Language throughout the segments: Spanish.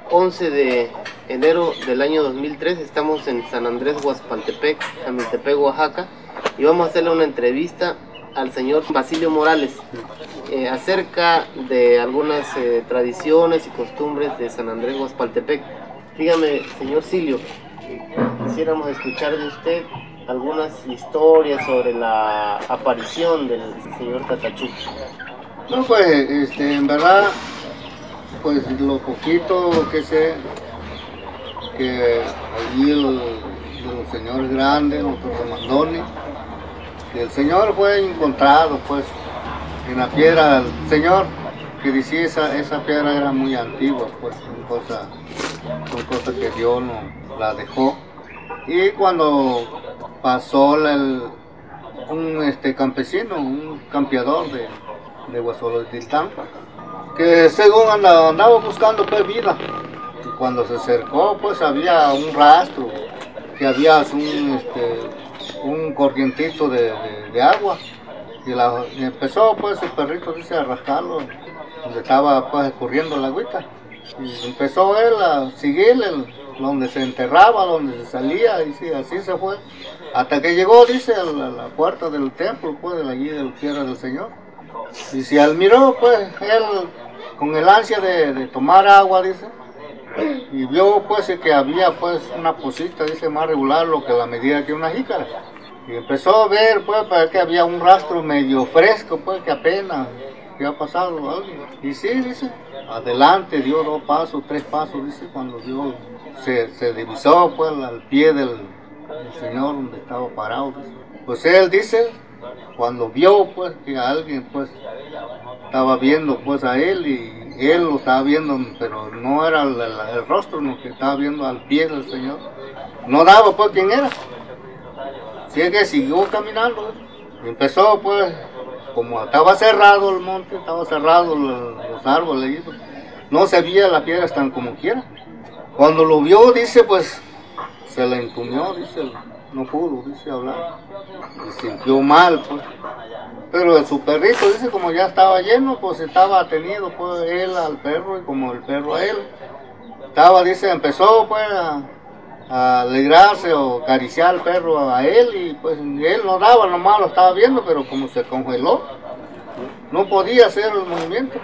11 de enero del año 2003, estamos en San Andrés Guaspaltepec, Jamiltepec, Oaxaca, y vamos a hacerle una entrevista al señor Basilio Morales acerca de algunas tradiciones y costumbres de San Andrés Guaspaltepec. Dígame, señor Silio, quisiéramos escuchar de usted algunas historias sobre la aparición del señor Tatachú. No, pues, en verdad, pues lo poquito que sé, que allí los señores grandes, los mandones, que el señor fue encontrado, pues, en la piedra, el señor que decía esa piedra era muy antigua, pues, son cosas que Dios no la dejó. Y cuando pasó un campesino, un campeador de Huesolotitán, que según andaba buscando pues vida, y cuando se acercó pues había un rastro, que había un corrientito de agua, y empezó pues el perrito dice a rascarlo, donde estaba pues escurriendo la agüita, y empezó él a seguir donde se enterraba, donde se salía, y sí, así se fue, hasta que llegó, dice, a la puerta del templo, pues, de allí de la tierra del Señor. Y si al miró, pues, él, con el ansia de tomar agua, dice, y vio, pues, que había, pues, una pocita, dice, más regular, lo que la medida que una jícara. Y empezó a ver, pues, para que había un rastro medio fresco, pues, que apenas había pasado algo. Y sí, dice, adelante, dio 2 pasos, 3 pasos, dice, cuando dio, se divisó, pues, al pie del Señor donde estaba parado. Dice. Pues él dice, cuando vio, pues, que alguien, pues, estaba viendo, pues, a él, y él lo estaba viendo, pero no era el rostro, no, que estaba viendo al pie del Señor. No daba, pues, quién era. Así es que siguió caminando. Y empezó, pues, como estaba cerrado el monte, estaba cerrado los árboles, no se veía las piedras tan como quiera. Cuando lo vio, dice, pues, se le entumió, dice, no pudo, dice, hablar. Y sintió mal, pues. Pero su perrito, dice, como ya estaba lleno, pues estaba atenido, pues, él al perro y como el perro a él. Estaba, dice, empezó, pues, a alegrarse o acariciar al perro a él, y pues él no daba, nomás lo estaba viendo, pero como se congeló, no podía hacer el movimiento.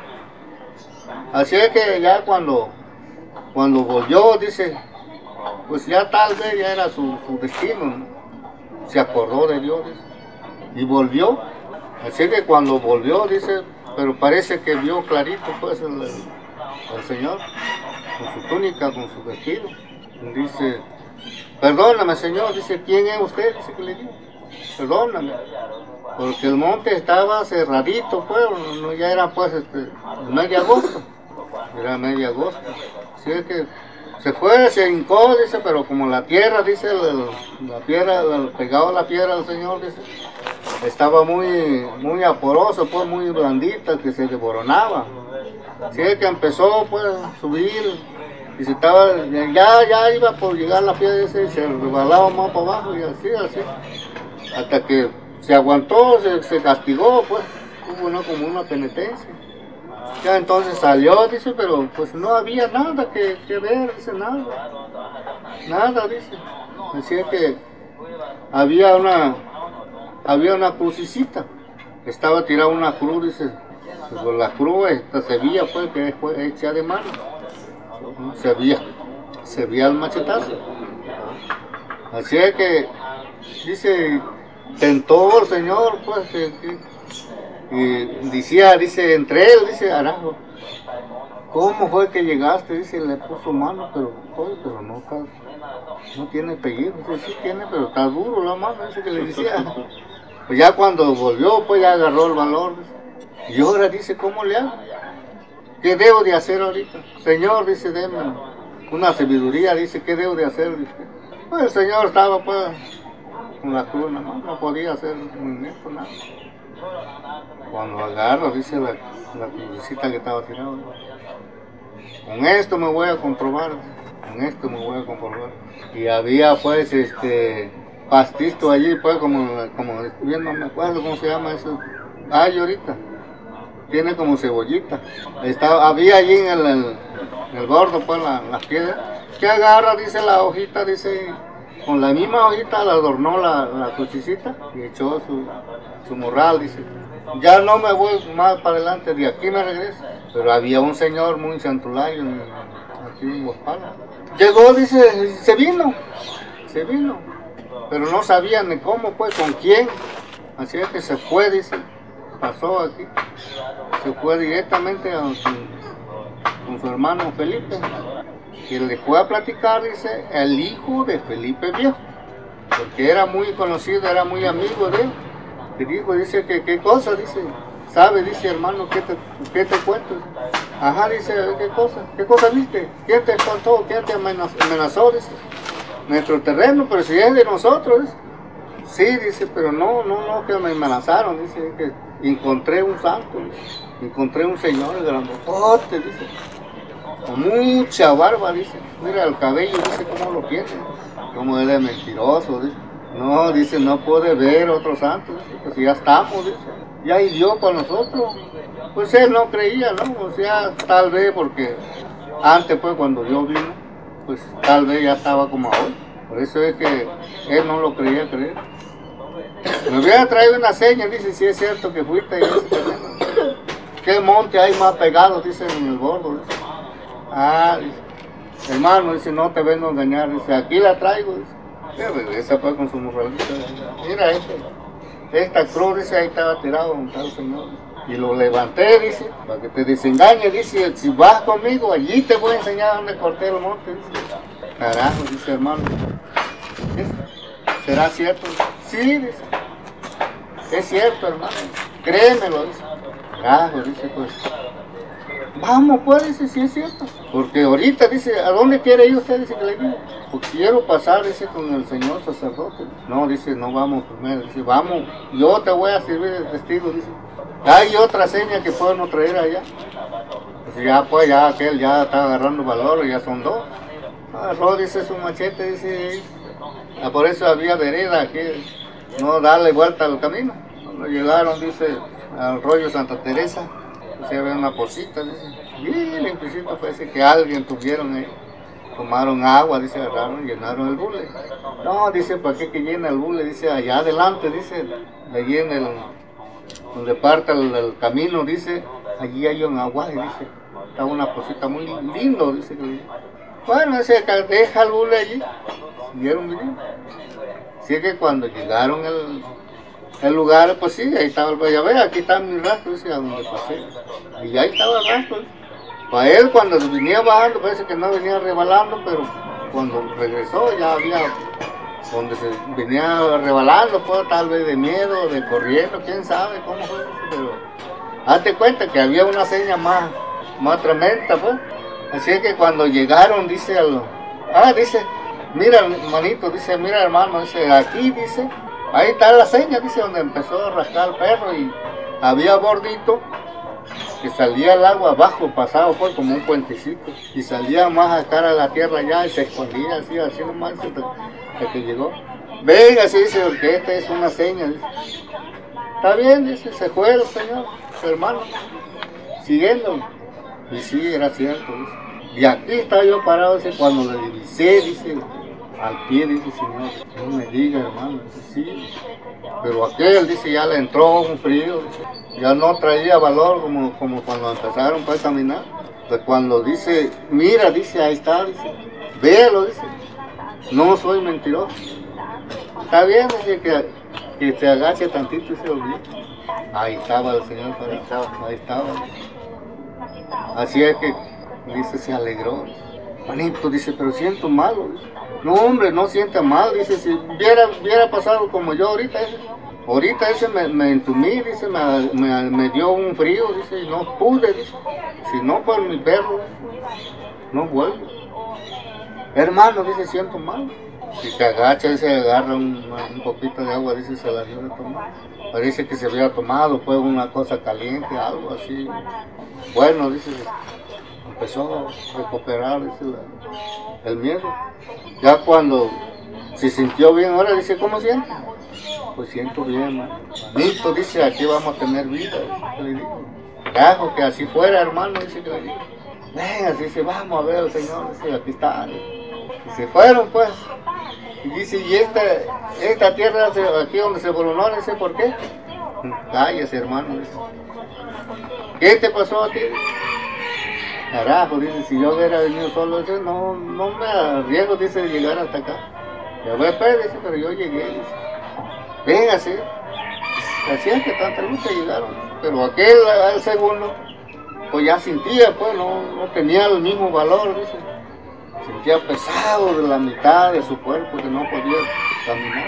Así es que ya cuando volvió, dice, pues ya tal vez ya era su destino, ¿no? Se acordó de Dios, dice, y volvió. Así que cuando volvió, dice, pero parece que vio clarito, pues, el Señor, con su túnica, con su vestido. Dice, perdóname, Señor, dice, ¿quién es usted? Dice que le digo, perdóname, porque el monte estaba cerradito, pues, no, ya era, pues, medio agosto, era medio agosto. Así es que se fue, se hincó, dice, pero como la tierra, dice, la piedra, pegado a la piedra del Señor, dice, estaba muy aporoso, pues, muy blandita, que se desboronaba. Así es que empezó, pues, a subir, y se estaba, ya iba por llegar la piedra esa y se rebalaba más para abajo, y así, hasta que se aguantó, se castigó, pues, hubo como una penitencia. Ya entonces salió, dice, pero pues no había nada que ver, dice, nada, dice. Decía que había una crucicita, estaba tirada una cruz, dice, pues la cruz se veía, pues, que fue hecha de mano, se veía el machetazo. Así es que, dice, tentó el Señor, pues, y decía, dice, entre él, dice, Arajo, ¿cómo fue que llegaste? Dice, le puso mano, pero no tiene pellejo. Dice, sí tiene, pero está duro la mano, dice que le decía. Pues ya cuando volvió, pues ya agarró el valor, dice. Y ahora dice, ¿cómo le hago? ¿Qué debo de hacer ahorita? Señor, dice, deme una sabiduría, dice, ¿qué debo de hacer? Dice. Pues el Señor estaba, pues, con la cruz, no podía hacer movimiento, nada. Cuando agarro, dice la crucecita que estaba tirada, con esto me voy a comprobar, Y había, pues, pastisto allí, pues, como bien, no me acuerdo cómo se llama eso, ahorita, tiene como cebollita. Había allí el bordo, pues las piedras, que agarra, dice, la hojita, dice, con la misma hojita la adornó la crucecita y echó su morral, dice. Ya no me voy más para adelante, de aquí me regreso. Pero había un señor muy santulayo aquí en Guaspala. Llegó, dice, se vino, pero no sabía ni cómo, pues, con quién. Así es que se fue, dice, pasó aquí, se fue directamente con su hermano Felipe, que le fue a platicar, dice, el hijo de Felipe Viejo, porque era muy conocido, era muy amigo de él. Le dijo, dice, que qué cosa, dice, sabe, dice, hermano, ¿qué te cuento? Ajá, dice, qué cosa viste? ¿Quién te contó? ¿Quién te amenazó? Dice, nuestro terreno, pero si es de nosotros, dice. Sí, dice, pero no, que me amenazaron, dice, que encontré un santo, dice, encontré un señor grandote, dice, con mucha barba, dice, mira el cabello, dice, cómo lo tiene, como él es mentiroso, dice. No, dice, no puede ver otro santo, dice, pues ya estamos, dice, ya hirió con nosotros. Pues él no creía, ¿no? O sea, tal vez porque antes, pues, cuando yo vino, pues tal vez ya estaba como hoy. Por eso es que él no lo creía creer. Me hubiera traído una seña, dice, si es cierto que fuiste en ese terreno. ¿Qué monte hay más pegado? Dice, en el bordo. Dice. Ah, dice, hermano, dice, no te vengo a engañar. Dice, aquí la traigo. Dice, regresa pues con su morralita. Mira esta cruz, dice, ahí estaba tirado un tal señor. Y lo levanté, dice, para que te desengañe, dice, si vas conmigo, allí te voy a enseñar dónde corté el monte, dice. Carajo, dice, hermano. ¿Será cierto? Sí, dice. Es cierto, hermano. Créemelo, dice. Carajo, dice, pues. Vamos, pues, dice, sí es cierto. Porque ahorita, dice, ¿a dónde quiere ir usted? Dice que le digo. Pues quiero pasar, dice, con el señor sacerdote. No, dice, no vamos primero. Dice, vamos, yo te voy a servir de testigo, dice. Hay otra seña que podemos traer allá. Pues ya, pues, ya aquel ya está agarrando valor, ya son dos. Agarró, dice, su machete, dice, por eso había vereda, que no darle vuelta al camino. Cuando llegaron, dice, al rollo Santa Teresa, se ve una posita, dice, bien limpiecito, parece que alguien tuvieron ahí. Tomaron agua, dice, agarraron, llenaron el bule. No, dice, ¿para qué que llena el bule? Dice, allá adelante, dice, allí en el, donde parte el camino, dice, allí hay un agua, dice, está una posita muy lindo, dice. Bueno, ese deja el bule allí, siguieron viviendo. Así que cuando llegaron el lugar, pues sí, ahí estaba el ya ve, aquí está mi rastro, dice, a donde pasé. Y ahí estaba el rastro. Para él, cuando venía bajando, parece que no venía rebalando, pero cuando regresó ya había, donde se venía rebalando, pues tal vez de miedo, de corriendo, quién sabe cómo fue, pero hazte cuenta que había una seña más tremenda, pues. Así es que cuando llegaron, dice, dice, mira hermanito, dice, mira hermano, dice, aquí, dice, ahí está la seña, dice, donde empezó a rascar el perro y había bordito que salía el agua abajo, pasado pues como un puentecito y salía más a cara a la tierra allá y se escondía así nomás hasta que llegó. Venga, así dice, porque esta es una seña, dice. Está bien, dice, se fue el señor, su hermano, siguiéndolo. Y sí, era cierto, dice. Y aquí estaba yo parado, dice, cuando le divisé, dice, al pie, dice, señor, no me diga, hermano, dice, sí. Pero aquel, dice, ya le entró un frío, dice, ya no traía valor como cuando empezaron pues, a caminar. Pues cuando dice, mira, dice, ahí está, dice, véalo, dice, no soy mentiroso. Está bien, dice, que se agache tantito y se olvide. Ahí estaba el señor, ahí estaba. Así es que, dice, se alegró. Manito, dice, pero siento malo. Dice. No, hombre, no siente mal. Dice, si hubiera pasado como yo ahorita ese me entumí, dice, me dio un frío, dice, y no pude, dice. Si no por mi perro, no vuelvo. Hermano, dice, siento mal. Si se agacha, dice, agarra un poquito de agua, dice, se la dio de tomar. Parece que se había tomado, fue una cosa caliente, algo así. Bueno, dice, empezó a recuperar, dice, el miedo. Ya cuando se sintió bien, ahora dice, ¿cómo siente? Pues siento bien, ¿no? Listo, dice, aquí vamos a tener vida, dice, que le digo. Cajo, que así fuera, hermano, dice que le digo. venga, dice, vamos a ver al Señor, dice, aquí está. Y se fueron pues. Y dice, y esta tierra aquí donde se voló, dice, ¿por qué? Cállese, hermano, dice. ¿Qué te pasó a ti? Carajo, dice, si yo hubiera venido solo, dice, no me arriesgo, dice, de llegar hasta acá. Ya voy a ver, dice, pero yo llegué, dice. Véngase. Así es que tanta lucha llegaron. Pero aquel, al segundo, pues ya sentía, pues no tenía el mismo valor, dice. Sentía pesado de la mitad de su cuerpo, que no podía caminar.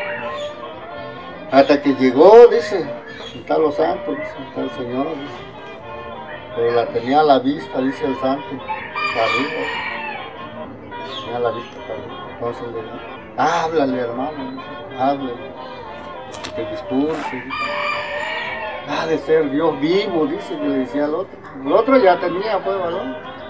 Hasta que llegó, dice, está los santos, dice, está el Señor, dice. Pero la tenía a la vista, dice el santo, para arriba. Tenía a la vista para arriba. Entonces le dijo, háblale, hermano, dice, háblale, que te disculpe, dice. Ha de ser Dios vivo, dice, que le decía al otro. El otro ya tenía, pues, valor.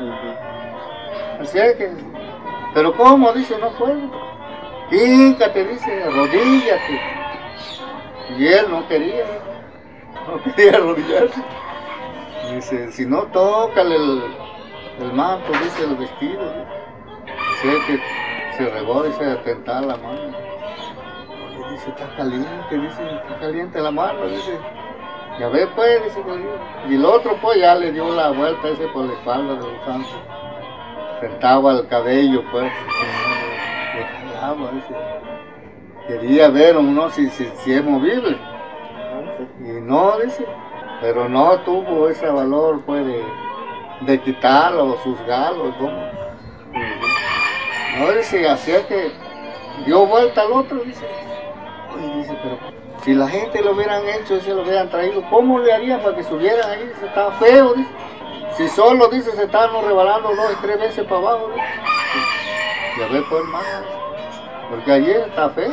Así es que, pero ¿cómo? Dice, no puedo. Híncate, dice, arrodíllate. Y él no quería arrodillarse. Dice, si no, tócale el manto, dice, el vestido. Así es que se regó, dice, a tentar la mano. Oye, dice, está caliente la mano, dice. Ya ve, pues, dice, y el otro, pues, ya le dio la vuelta ese por la espalda de los santos. Sentaba el cabello, pues, le jalaba, dice. Quería ver, ¿no? Si es movible. Y no, dice, pero no tuvo ese valor, pues, de quitarlo o juzgarlo, ¿cómo? No, dice, hacía que dio vuelta al otro, dice. Oye, dice, pero si la gente lo hubieran hecho, si lo hubieran traído, ¿cómo le harían para que subieran ahí? Dice, estaba feo, dice. Si solo, dice, se estaban rebalando 2 y 3 veces para abajo, dice. Ya ves, pues, hermano, porque allí está feo.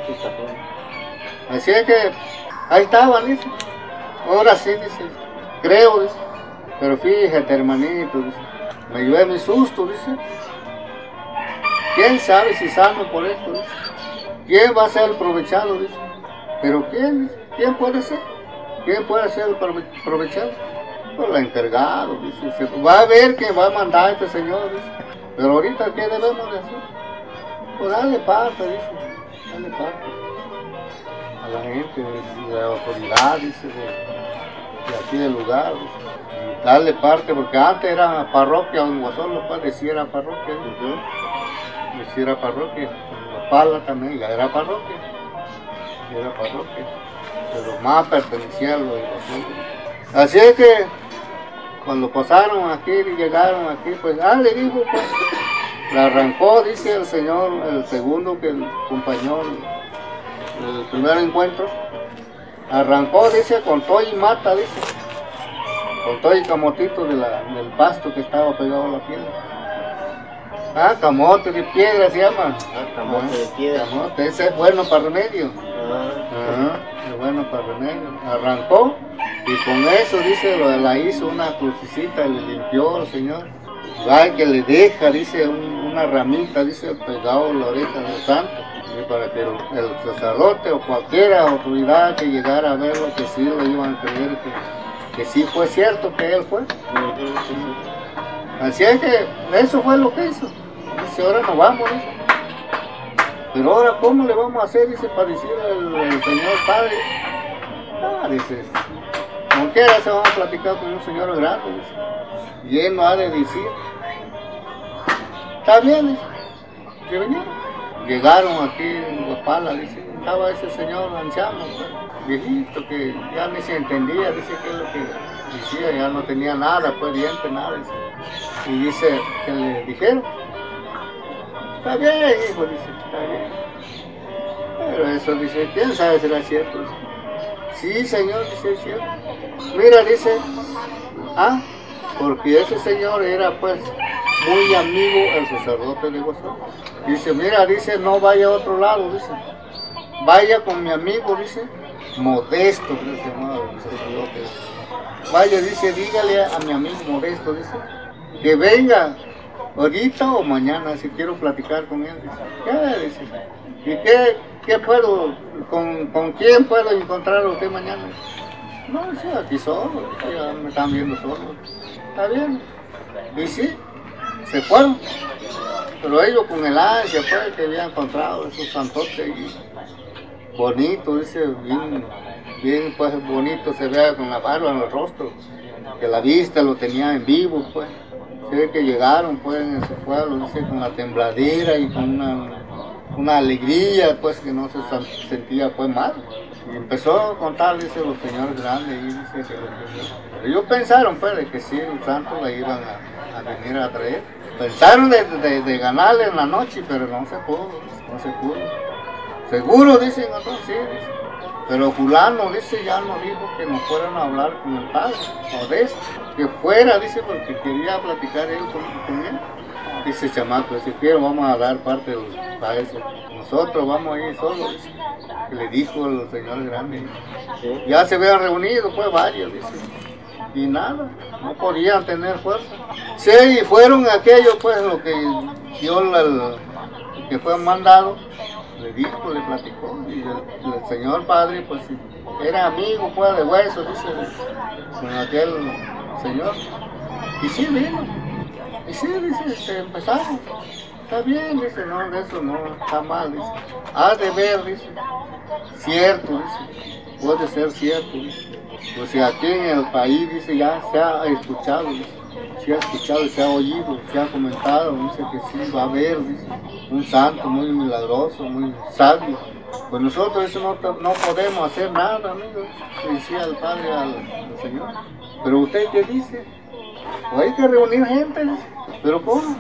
Así es que ahí estaban, dice. Ahora sí, dice, creo, dice. Pero fíjate, hermanito, dice, me llevé mi susto, dice. ¿Quién sabe si sano por esto, dice? ¿Quién va a ser el aprovechado, dice? ¿Pero quién, dice? ¿Quién puede ser? ¿Quién puede ser el aprovechado? Pues el encargado, dice. Va a ver que va a mandar este señor, dice. Pero ahorita, ¿qué debemos de hacer? Pues darle parte, dice. Darle parte a la gente de la autoridad, dice, de aquí del lugar, dice. Y darle parte, porque antes era parroquia, en Guasón, lo cual decía era parroquia, decía era parroquia, La Pala también, ya era parroquia, pero más pertenecía a lo de Guasón. Así es que, cuando pasaron aquí y llegaron aquí, pues, le dijo, pues, la arrancó, dice el señor, el segundo que el acompañó el primer encuentro, arrancó, dice, con todo y mata, dice, con todo y camotito del pasto que estaba pegado a la piedra. Camote de piedra se llama. Camote de piedra. Camote, ese es bueno para remedio. Es bueno para remedio. Arrancó y con eso, dice, la hizo una crucecita, le limpió el señor. Va que le deja, dice, una ramita, dice, pegado a la oreja del santo. Para que el sacerdote o cualquier autoridad que llegara a verlo, que sí lo iban a creer que sí fue cierto que él fue. Así es que eso fue lo que hizo. Dice, ahora nos vamos, dice. Pero ahora, ¿cómo le vamos a hacer? Dice, para decir al Señor Padre. Dice, como quiera se van a platicar con un señor grande, dice. Y él no ha de decir. Está bien, dice. Que vinieron. Llegaron aquí en Guapala, dice, estaba ese señor anciano, viejito, que ya ni se entendía, dice que es lo que decía, ya no tenía nada, pues diente, nada, dice. Y dice, que le dijeron, está bien, hijo, dice, está bien. Pero eso, dice, ¿quién sabe si era cierto? Dice. Sí, señor, dice, es cierto. Mira, dice, porque ese señor era, pues, muy amigo el sacerdote de Guasón. Dice, mira, dice, no vaya a otro lado, dice. Vaya con mi amigo, dice, Modesto, que se llamaba el sacerdote. Vaya, dice, dígale a mi amigo Modesto, dice, que venga ahorita o mañana, si quiero platicar con él. Dice, ¿qué? Dice, ¿y qué puedo, con quién puedo encontrar a usted mañana? No, dice, aquí solo, ya me están viendo solo. Está bien. Y sí, se fueron. Pero ellos con el ansia, pues, que habían encontrado esos santotes y bonito, dice, bien, pues, bonito se vea con la barba en el rostro, que la vista lo tenía en vivo, pues. Se ve que llegaron, pues, en ese pueblo, dice, con la tembladera y con una alegría, pues, que no se sentía, pues, mal. Y empezó a contar, dice, los señores grandes, y dice que ellos pensaron, pues, de que sí, los santos la iban a venir a traer. Pensaron de ganarle en la noche, pero no se pudo, no se pudo. Seguro, dicen, otros sí, dice. Pero fulano, dice, ya nos dijo que nos fueran a hablar con el padre, Modesto, que fuera, dice, porque quería platicar él con él. Dice el chamaco, dice, quiero, vamos a dar parte para eso. Nosotros vamos a ir solos, dice. Le dijo el señor grande. ¿Sí? Ya se habían reunido, pues varios, dice. Y nada, no podían tener fuerza. Sí, y fueron aquellos, pues, lo que dio el que fue mandado, le dijo, le platicó, y el señor padre, pues, era amigo, pues, de huesos, dice, con aquel señor. Y sí vino, y sí, dice, se empezaron. Está bien, dice, no, eso no está mal, dice. Ha de ver, dice, cierto, dice, puede ser cierto, dice. Pues si aquí en el país, dice, ya se ha escuchado, dice, se ha escuchado, se ha oído, se ha comentado, dice que sí, va a haber, dice, un santo muy milagroso, muy sabio. Pues nosotros eso no podemos hacer nada, amigo, le decía el padre al señor. Pero usted, ¿qué dice? Pues hay que reunir gente, dice. ¿Pero cómo?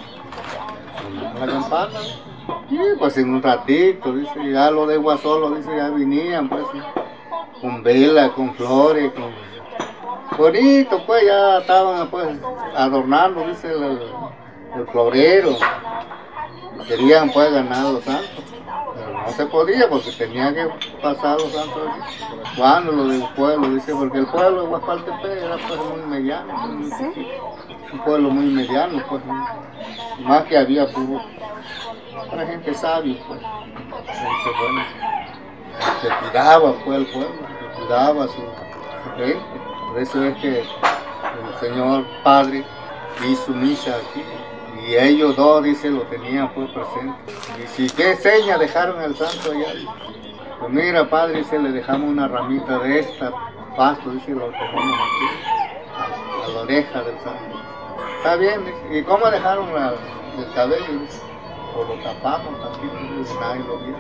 La campana. Y pues en un ratito, dice, ya lo de Guasolo, dice, ya venían, pues, con vela, con flores, con bonito, pues, ya estaban, pues, adornando, dice, el florero. Querían, pues, ganar los santos, pero no se podía porque tenía que pasar los santos cuando lo del pueblo, dice, porque el pueblo de Guaspaltepec era, pues, muy mediano, pues, muy chiquito, un pueblo muy mediano, pues, más que había pura gente sabia, pues, gente buena, que cuidaba, pues, el pueblo, que cuidaba a su gente. Por eso es que el señor padre hizo misa aquí. Y ellos dos, dice, lo tenían, pues, presente. Y si qué seña dejaron al santo allá. Pues mira, padre, dice, le dejamos una ramita de esta, pasto, dice, lo tenemos aquí, a la oreja del santo. Está bien, dice. ¿Y cómo dejaron el cabello? Dice, o lo tapamos también, dice, nadie lo vio.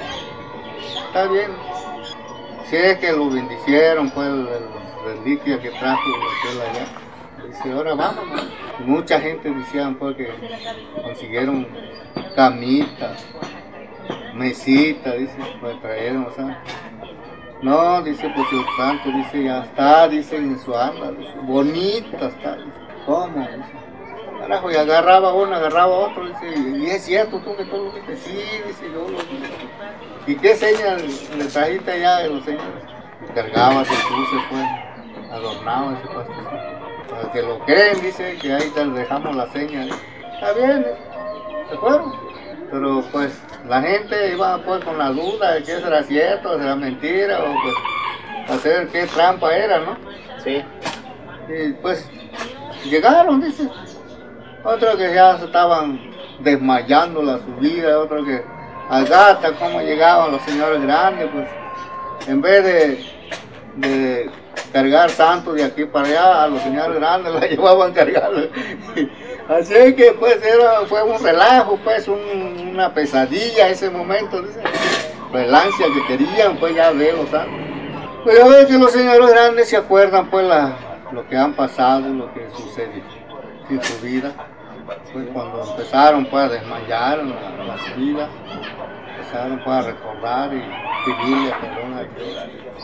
Está bien. Si es que lo bendicieron, pues, el reliquia que trajo aquel allá. Dice, ahora vámonos. Mucha gente decían, pues, que consiguieron camitas, mesitas, dice, pues trajeron, o sea. No, dice, pues el santo, dice, ya está, dice, en su alma, dice, bonita está, dice. ¿Cómo? Dice. Carajo, y agarraba uno, agarraba otro, dice, y es cierto tú que tú lo viste, sí, dice, yo lo vi. ¿Y qué señal le trajiste allá de los señores? Cargaba sus cruces, pues, adornaba ese pastecito. Para que lo creen, dice, que ahí te dejamos la seña. Está bien, se fueron. Pero pues la gente iba, pues, con la duda de que eso era cierto, era mentira, o pues hacer qué trampa era, ¿no? Sí. Y pues llegaron, dice. Otros que ya se estaban desmayando la subida, otros que agata cómo llegaban los señores grandes, pues en vez de cargar santos de aquí para allá, a los señores grandes la llevaban cargando. Así es que pues fue un relajo, pues una pesadilla ese momento, dice, pues la ansia que querían, pues ya ver los santos. Pues ya ves que los señores grandes se acuerdan, pues lo que han pasado, lo que sucedió en su vida. Pues cuando empezaron, pues, a desmayar en la subida, empezaron, pues, a recordar y pedirle perdón a Dios.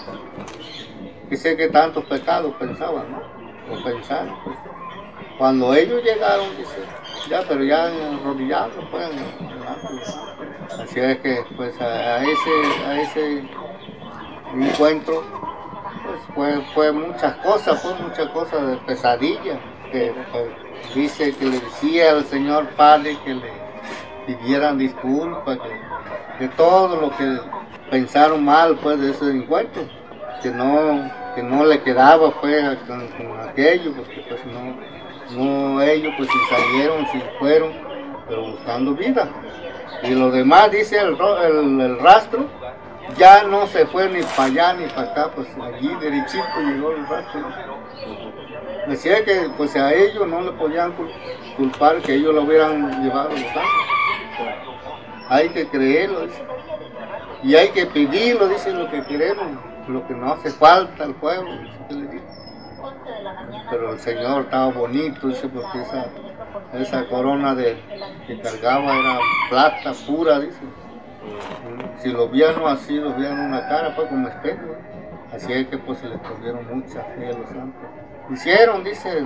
Y sé que tantos pecados pensaban, ¿no? O pensaron, pues. Cuando ellos llegaron, dice, ya, pero ya arrodillados, pues, así es que, pues, a ese encuentro, pues, fue muchas cosas de pesadilla, que pues, dice que le decía al señor padre que le pidieran disculpas, de todo lo que pensaron mal, pues, de ese encuentro, que no le quedaba, pues, con aquello, porque pues No, ellos pues si salieron, si fueron, pero buscando vida. Y los demás, dice el rastro, ya no se fue ni para allá ni para acá, pues allí derechito llegó el rastro. Decía que pues a ellos no le podían culpar que ellos lo hubieran llevado a los santos. Hay que creerlo, dice. Y hay que pedirlo, dice, lo que queremos, lo que no hace falta al pueblo, dice que le digo. Pero el Señor estaba bonito, dice, porque esa corona que cargaba era plata pura, dice. Si lo vieron así, lo vieron una cara, pues como espejo. Así es que pues se les tuvieron mucha fe a los santos. Hicieron, dice,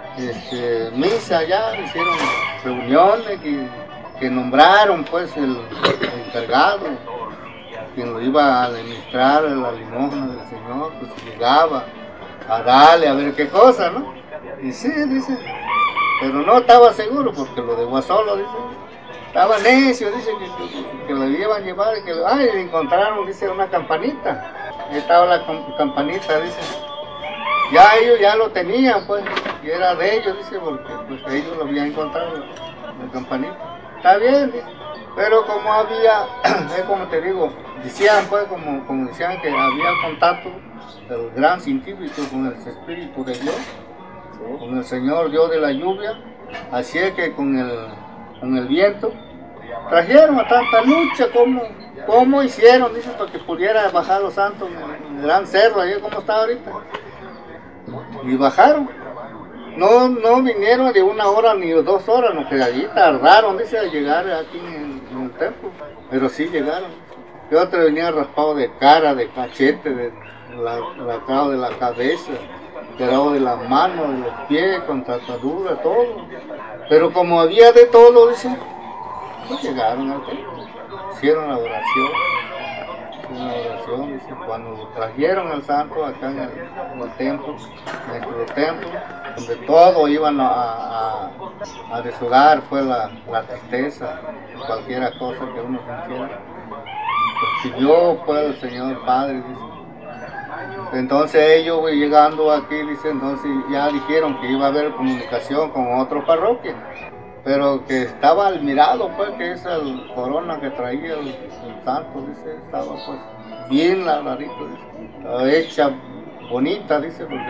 misa allá, hicieron reuniones que nombraron pues el encargado, quien lo iba a administrar la limosna del Señor, pues llegaba a darle a ver qué cosa, ¿no? Y sí, dice, pero no estaba seguro porque lo de Guasolo, dice, estaba necio, dice que lo iban a llevar y que le encontraron, dice, una campanita. Ahí estaba la campanita, dice. Ya ellos ya lo tenían, pues, y era de ellos, dice, porque pues, ellos lo habían encontrado, la campanita. Está bien, dice, pero como había, es como te digo, decían, pues, como decían que había contacto del gran científico con el Espíritu de Dios, con el Señor Dios de la lluvia, así es que con el viento, trajeron a tanta lucha como hicieron, dice, para que pudiera bajar los santos en el gran cerro, ahí como está ahorita. Y bajaron. No vinieron de 1 hora ni 2 horas, no, que allí tardaron, dice, a llegar aquí en el templo. Pero sí llegaron. Y otro venía raspado de cara, de cachete, de la cabeza, quedado de las manos, de los pies, con tratadura, todo. Pero como había de todo, dice, pues llegaron al templo. Hicieron la oración. Dice, cuando lo trajeron al santo acá en el templo, nuestro templo, donde todos iban a deshogar pues la tristeza, cualquier cosa que uno sintiera, pues pidió pues el Señor Padre, dice. Entonces ellos llegando aquí, dice, entonces ya dijeron que iba a haber comunicación con otra parroquia, pero que estaba admirado, pues, que esa corona que traía el santo, dice, estaba pues bien lavadito, dice, estaba hecha bonita, dice, porque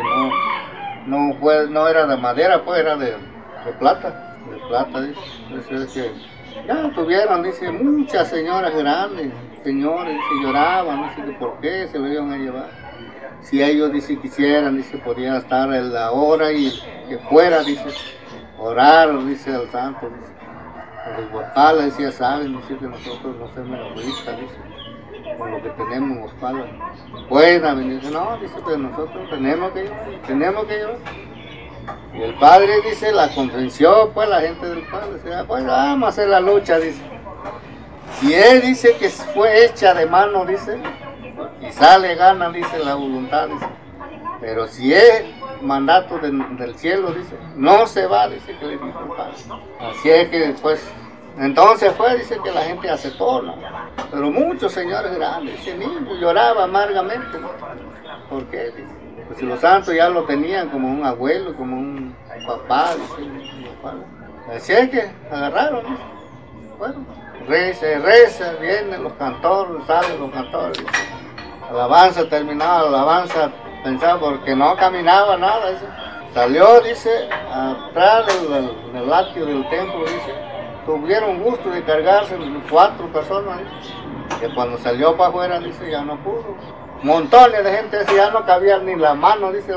no era de madera, pues, era de plata, dice. Entonces que ya tuvieron, dice, muchas señoras grandes, señores, se lloraban, dice, que por qué se lo iban a llevar. Si ellos, dice, quisieran, dice, podían estar en la hora y que fuera, dice, orar, dice al santo, dice. Los Guapala, decía, saben, dice que nosotros no somos egoístas, dice, con lo que tenemos en Guapala. Puedan, dice, no, dice, pero nosotros tenemos que llevar. Y el padre, dice, la convenció, pues, la gente del padre, dice, pues, vamos a hacer la lucha, dice. Si él dice que fue hecha de mano, dice, quizá le gana, dice, la voluntad, dice. Pero si es mandato del cielo, dice, no se va, dice, que le dijo el padre. Así es que, pues, entonces fue, dice, que la gente aceptó, ¿no? Pero muchos señores grandes, ese niño lloraba amargamente, ¿no? ¿Por qué? Dice, pues si los santos ya lo tenían como un abuelo, como un papá, dice, así es que agarraron, dice. Bueno, reza, vienen los cantores, salen los cantores, dice. Alabanza terminada, alabanza pensaba porque no caminaba nada, dice. Salió, dice, atrás del atrio del templo, dice, tuvieron gusto de cargarse 4 personas, dice. Que cuando salió para afuera, dice, ya no pudo. Montones de gente, dice, ya no cabía ni la mano, dice,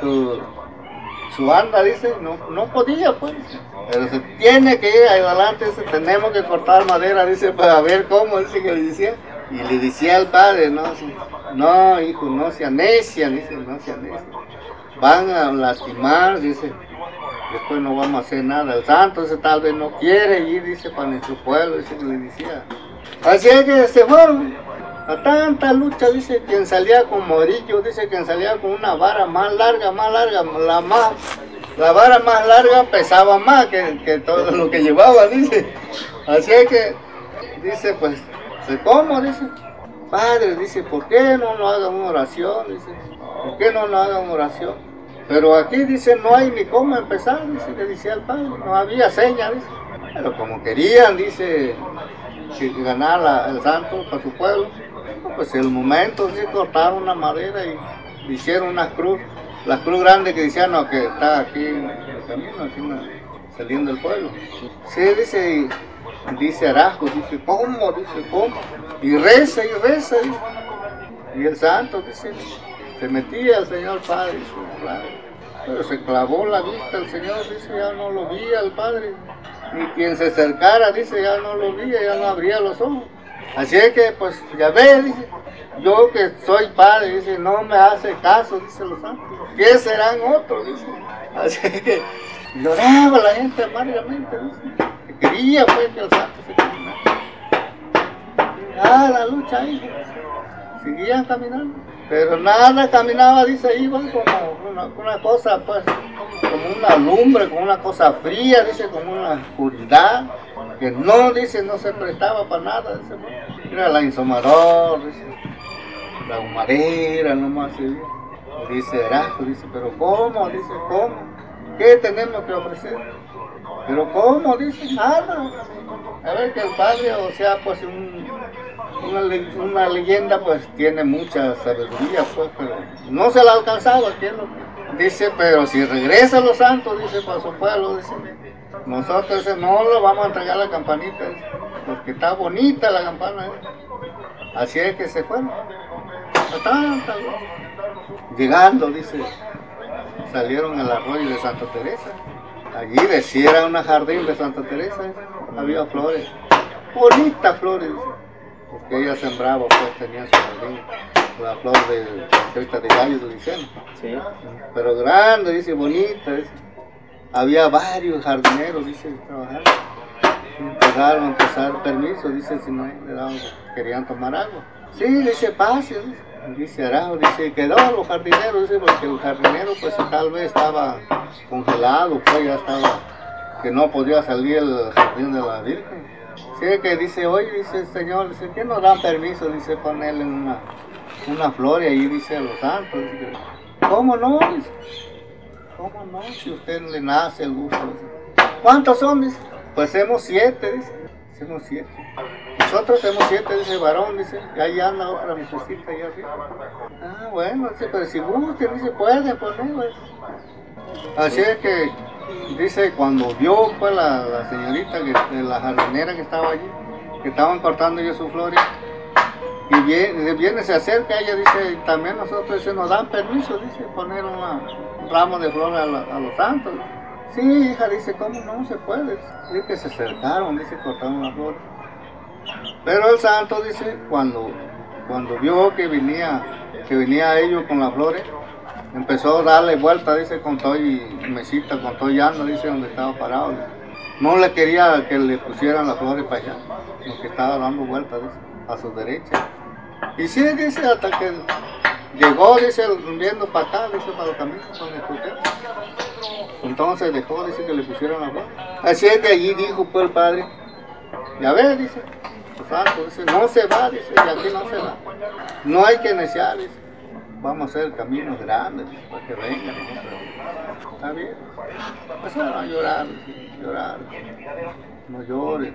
su anda, dice, no podía, pues. Pero se tiene que ir adelante, dice, tenemos que cortar madera, dice, para ver cómo, dice, que le decía. Y le decía al padre, no, hijo, no se anecian, dice, no se anecian. Van a lastimar, dice, después no vamos a hacer nada. El santo, dice, tal vez no quiere ir, dice, para nuestro pueblo, dice, le decía. Así es que se fueron a tanta lucha, dice, quien salía con morillo, dice, quien salía con una vara más larga, la vara más larga pesaba más que todo lo que llevaba, dice. Así es que, dice, pues, ¿cómo? Dice, padre, dice, ¿por qué no nos hagan una oración? Dice, ¿por qué no nos hagan oración? Pero aquí dice, no hay ni cómo empezar, dice, le decía al padre, no había seña, dice. Pero como querían, dice, que ganar el santo para su pueblo, pues en el momento dice, cortaron una madera y hicieron una cruz, la cruz grande que decían, no, que está aquí en el camino, aquí saliendo del pueblo. Sí, dice Arajo, dice, ¿cómo? Dice, ¿cómo? Y reza, dice. Y el santo, dice, se metía el Señor Padre, dice, claro. Pero se clavó la vista el Señor, dice, ya no lo veía el Padre. Ni quien se acercara, dice, ya no lo veía, ya no abría los ojos. Así es que, pues, ya ve, dice, yo que soy padre, dice, no me hace caso, dice los santos. ¿Qué serán otros? Dice. Así es que lloraba la gente amargamente, dice. Quería, pues, que el santo se caminara. La lucha ahí, dice. Seguían caminando. Pero nada caminaba, dice, iban como una cosa, pues, como una lumbre, como una cosa fría, dice, como una oscuridad, que no, dice, no se prestaba para nada, dice, era la insomador, dice, la humarera, nomás, dice Erazo, dice, pero ¿cómo? Dice, ¿cómo? ¿Qué tenemos que ofrecer? Pero ¿cómo? Dice, nada. A ver que el padre, o sea, pues una leyenda pues tiene mucha sabiduría, pues, pero no se la ha alcanzado aquí, dice, pero si regresan los santos, dice, para su pueblo, dice, nosotros dice, no le vamos a entregar la campanita, dice, porque está bonita la campana, así es que se fueron. Llegando, dice, salieron al arroyo de Santa Teresa. Allí decía era un jardín de Santa Teresa, había flores, bonitas flores, dice, porque ella sembraba, pues tenía su jardín, la flor de cresta de gallo, dicen, sí. Pero grande, dice, bonita, dice. Había varios jardineros, dice, trabajando. Empezaron a empezar permiso, dice, si no le daban, querían tomar agua. Sí, dice, pase, dice Arajo, dice, quedó los jardineros, dice, porque el jardinero, pues tal vez estaba congelado, pues ya estaba, que no podía salir el jardín de la Virgen. Sí, que dice, oye, dice el Señor, dice, ¿qué nos dan permiso? Dice, ponerle una flor y ahí dice a los santos. Dice, ¿cómo no? Dice, ¿cómo no? Si usted le nace el gusto. Dice, ¿cuántos son? Dice, pues somos 7, dice, somos 7. Nosotros somos 7, dice varón, dice, y ahí anda otra mujercita allá arriba. Bueno, dice, pero si gusten, dice, pueden poner. Así es que, dice, cuando vio pues la señorita, la jardinera que estaba allí, que estaban cortando ellos sus flores, y viene, se acerca a ella, dice, también nosotros dice, nos dan permiso, dice, poner un ramo de flores a los santos. Sí, hija, dice, ¿cómo no se puede? Dice que se acercaron, dice, cortaron las flores. Pero el santo, dice, cuando vio que venía ellos con las flores, empezó a darle vuelta, dice, con todo y mesita, con todo llano, dice, donde estaba parado. Dice. No le quería que le pusieran las flores para allá, porque estaba dando vueltas, dice, a su derecha. Y sí, dice, hasta que llegó, dice, viendo para acá, dice, para los caminos, con el crucero. Entonces dejó, dice, que le pusieran las flores. Así es que allí dijo, pues, el padre, ya ves, dice, el santo, dice, no se va, dice, y aquí no se va. No hay que neciar, dice. Vamos a hacer caminos grandes para que vengan. Está bien. Empezaron a llorar. No lloren,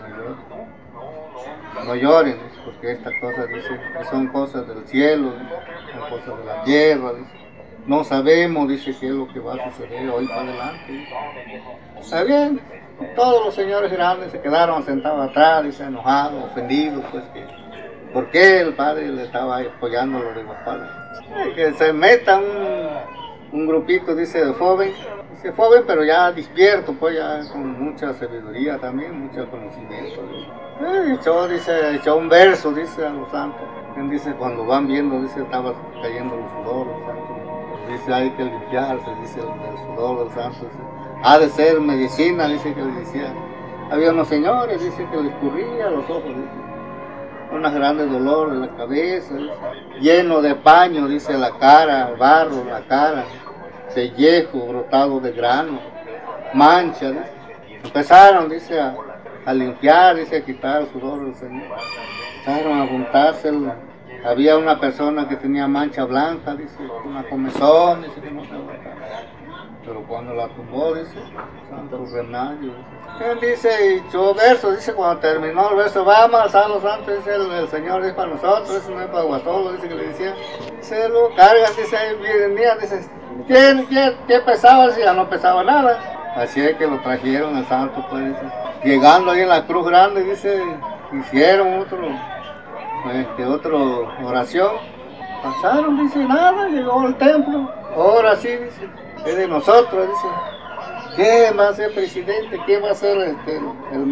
no lloren, porque estas cosas, dice, son cosas del cielo, son cosas de la tierra. Dice. No sabemos, dice, qué es lo que va a suceder hoy para adelante. Dice. Está bien. Todos los señores grandes se quedaron sentados atrás, dice, enojados, ofendidos, pues ¿por qué el padre le estaba apoyando lo de Guapala? Que se meta un grupito, dice, de joven, pero ya despierto, pues ya con mucha sabiduría también, mucho conocimiento. Echó un verso, dice, a los santos. Dice, cuando van viendo, dice, estaba cayendo el sudor, los santos. Dice, hay que limpiarse, dice, el sudor del santo. Dice, ha de ser medicina, dice que le decía. Había unos señores, dice, que les escurría los ojos, dice. Unos grandes dolores en la cabeza, dice, lleno de paño, dice, la cara, barro, la cara, pellejo brotado de grano, mancha, dice. Empezaron, dice, a limpiar, dice, a quitar el sudor del Señor. Empezaron a juntárselo. Había una persona que tenía mancha blanca, dice, una comezón, dice, que no se aguantaba. pero cuando la tumbó, dice, santo remedio. Él dice, y su verso, dice, cuando terminó el verso, vamos a alzar los santos, dice, el Señor es para nosotros, eso no es para Guasolo, dice que le decía. Se lo cargan, dice, ahí venía, dice, ¿qué pesaba? Dice, ya no pesaba nada. Así es que lo trajeron al santo, pues, dice. Llegando ahí en la cruz grande, dice, hicieron otra oración. Pasaron, dice, nada, llegó al templo. Ahora sí, dice, es de nosotros, dice. ¿Quién va a ser presidente? ¿Quién va a ser el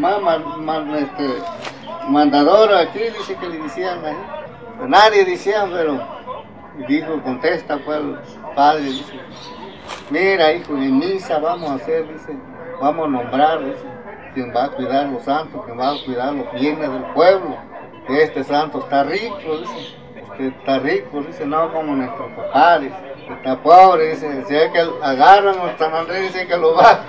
mandador aquí? Dice que le decían ahí. Pero nadie decía, pero dijo, contesta pues el padre, dice, mira hijo, en misa vamos a hacer, dice, vamos a nombrar, dice, quien va a cuidar los santos, quien va a cuidar los bienes del pueblo. Este santo está rico, dice, está rico, dice, no como nuestros papás, dice, está pobre, dice, si es que agarran a San Andrés, dice que lo bajan.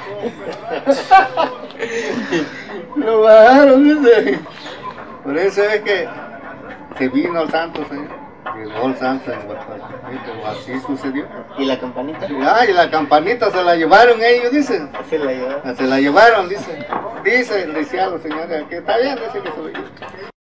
Lo bajaron, dice. Por eso es que se vino el santo, señor. Llegó el santo en Guadalajara, así sucedió. ¿Y la campanita? Y la campanita se la llevaron ellos, dicen. Se la llevaron. Se la llevaron, dicen. Dice, decía a los señores, que está bien, dice que se lo llevaron.